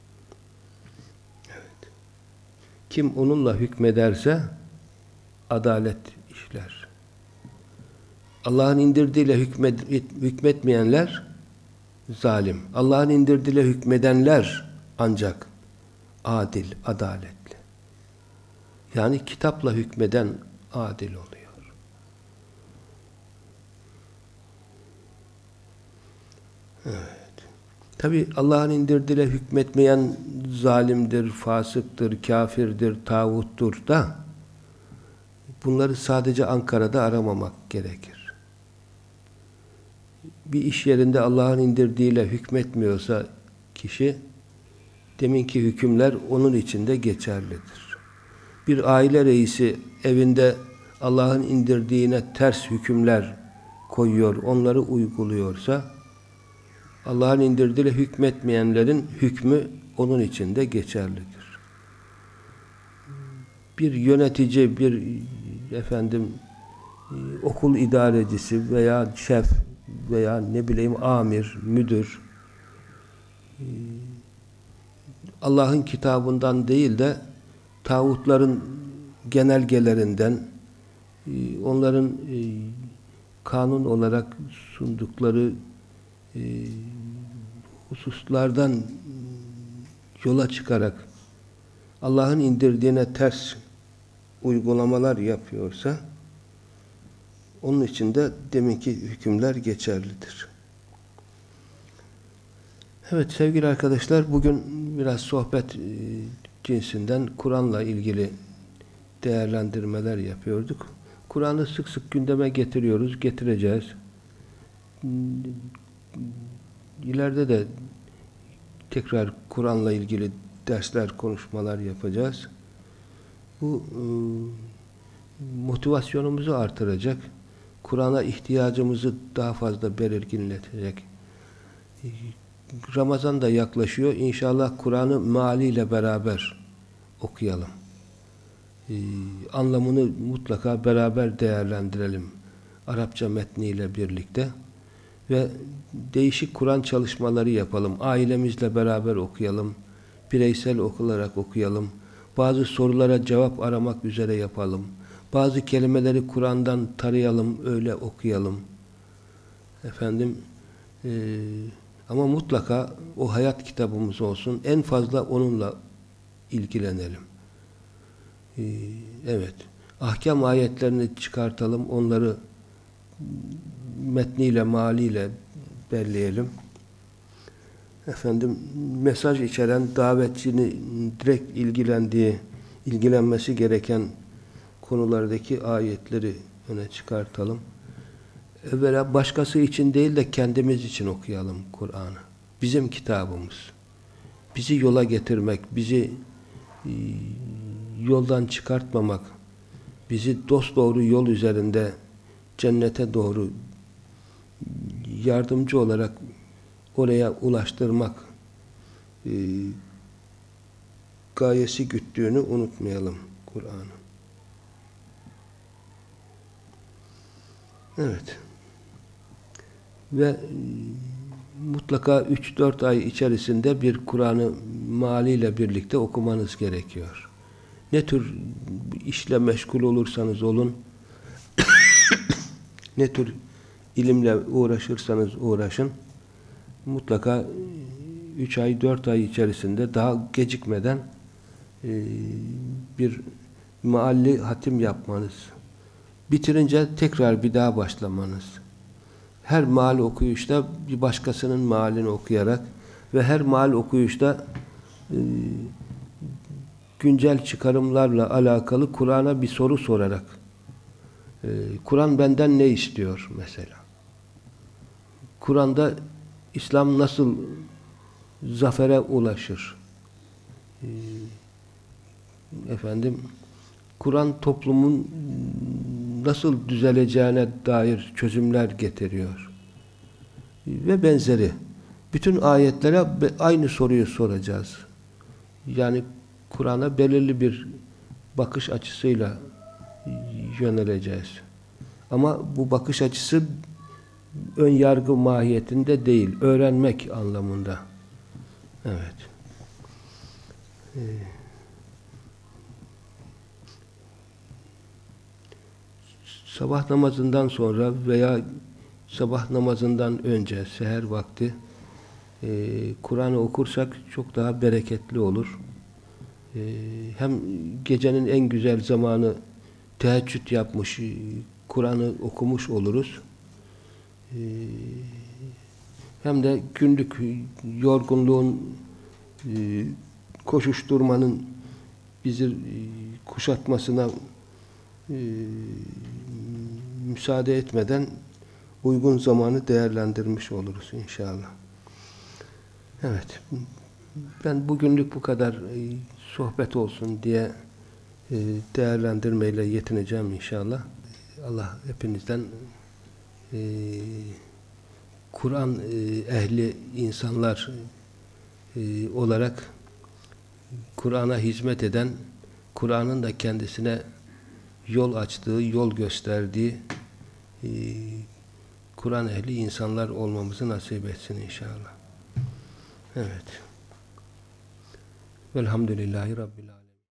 Evet. Kim onunla hükmederse adalet işler. Allah'ın indirdiğiyle hükmetmeyenler zalim. Allah'ın indirdiğiyle hükmedenler ancak adil, adaletli. Yani kitapla hükmeden adil oluyor. Evet. Tabi Allah'ın indirdiğiyle hükmetmeyen zalimdir, fasıktır, kafirdir, tağuttur da bunları sadece Ankara'da aramamak gerekir. Bir iş yerinde Allah'ın indirdiğiyle hükmetmiyorsa kişi, deminki hükümler onun için de geçerlidir. Bir aile reisi evinde Allah'ın indirdiğine ters hükümler koyuyor, onları uyguluyorsa Allah'ın indirdiğiyle hükmetmeyenlerin hükmü onun için de geçerlidir. Bir yönetici, bir okul idarecisi veya şef veya ne bileyim amir, müdür Allah'ın kitabından değil de tağutların genelgelerinden, onların kanun olarak sundukları hususlardan yola çıkarak Allah'ın indirdiğine ters uygulamalar yapıyorsa onun için de deminki hükümler geçerlidir. Evet sevgili arkadaşlar, bugün biraz sohbet cinsinden Kur'an'la ilgili değerlendirmeler yapıyorduk. Kur'an'ı sık sık gündeme getiriyoruz, getireceğiz. İleride de tekrar Kur'an'la ilgili dersler, konuşmalar yapacağız. Bu motivasyonumuzu artıracak, Kur'an'a ihtiyacımızı daha fazla belirginletecek. Ramazan da yaklaşıyor. İnşallah Kur'an'ı mealiyle beraber okuyalım. Anlamını mutlaka beraber değerlendirelim. Arapça metniyle birlikte. Ve değişik Kur'an çalışmaları yapalım. Ailemizle beraber okuyalım. Bireysel olarak okuyalım. Bazı sorulara cevap aramak üzere yapalım. Bazı kelimeleri Kur'an'dan tarayalım, öyle okuyalım. Ama mutlaka o hayat kitabımız olsun. En fazla onunla ilgilenelim. Evet. Ahkam ayetlerini çıkartalım. Onları metniyle, maliyle belleyelim. Efendim, mesaj içeren, davetçinin direkt ilgilenmesi gereken konulardaki ayetleri öne çıkartalım. Evvela başkası için değil de kendimiz için okuyalım Kur'an'ı. Bizim kitabımız. Bizi yola getirmek, bizi yoldan çıkartmamak, bizi dosdoğru yol üzerinde cennete doğru yardımcı olarak oraya ulaştırmak gayesi güttüğünü unutmayalım Kur'an'ı. Evet. Ve mutlaka 3-4 ay içerisinde bir Kur'an'ı maliyle birlikte okumanız gerekiyor. Ne tür işle meşgul olursanız olun, ne tür ilimle uğraşırsanız uğraşın, mutlaka 3 ay, 4 ay içerisinde daha gecikmeden bir mealli hatim yapmanız, bitirince tekrar bir daha başlamanız, her meal okuyuşta bir başkasının mealini okuyarak ve her meal okuyuşta güncel çıkarımlarla alakalı Kur'an'a bir soru sorarak, Kur'an benden ne istiyor mesela? Kur'an'da İslam nasıl zafere ulaşır? Kur'an toplumun nasıl düzeleceğine dair çözümler getiriyor. Ve benzeri. Bütün ayetlere aynı soruyu soracağız. Yani Kur'an'a belirli bir bakış açısıyla yöneleceğiz. Ama bu bakış açısı ön yargı mahiyetinde değil, öğrenmek anlamında. Evet. Sabah namazından sonra veya sabah namazından önce, seher vakti Kur'an'ı okursak çok daha bereketli olur. Hem gecenin en güzel zamanı teheccüd yapmış, Kur'an'ı okumuş oluruz. Hem de günlük yorgunluğun, koşuşturmanın bizi kuşatmasına müsaade etmeden uygun zamanı değerlendirmiş oluruz inşallah. Evet. Ben bugünlük bu kadar sohbet olsun diye değerlendirmeyle yetineceğim inşallah. Allah hepinizden Kur'an ehli insanlar olarak Kur'an'a hizmet eden, Kur'an'ın da kendisine yol açtığı, yol gösterdiği Kur'an ehli insanlar olmamızı nasip etsin inşallah. Evet. Velhamdülillahi Rabbil alemin.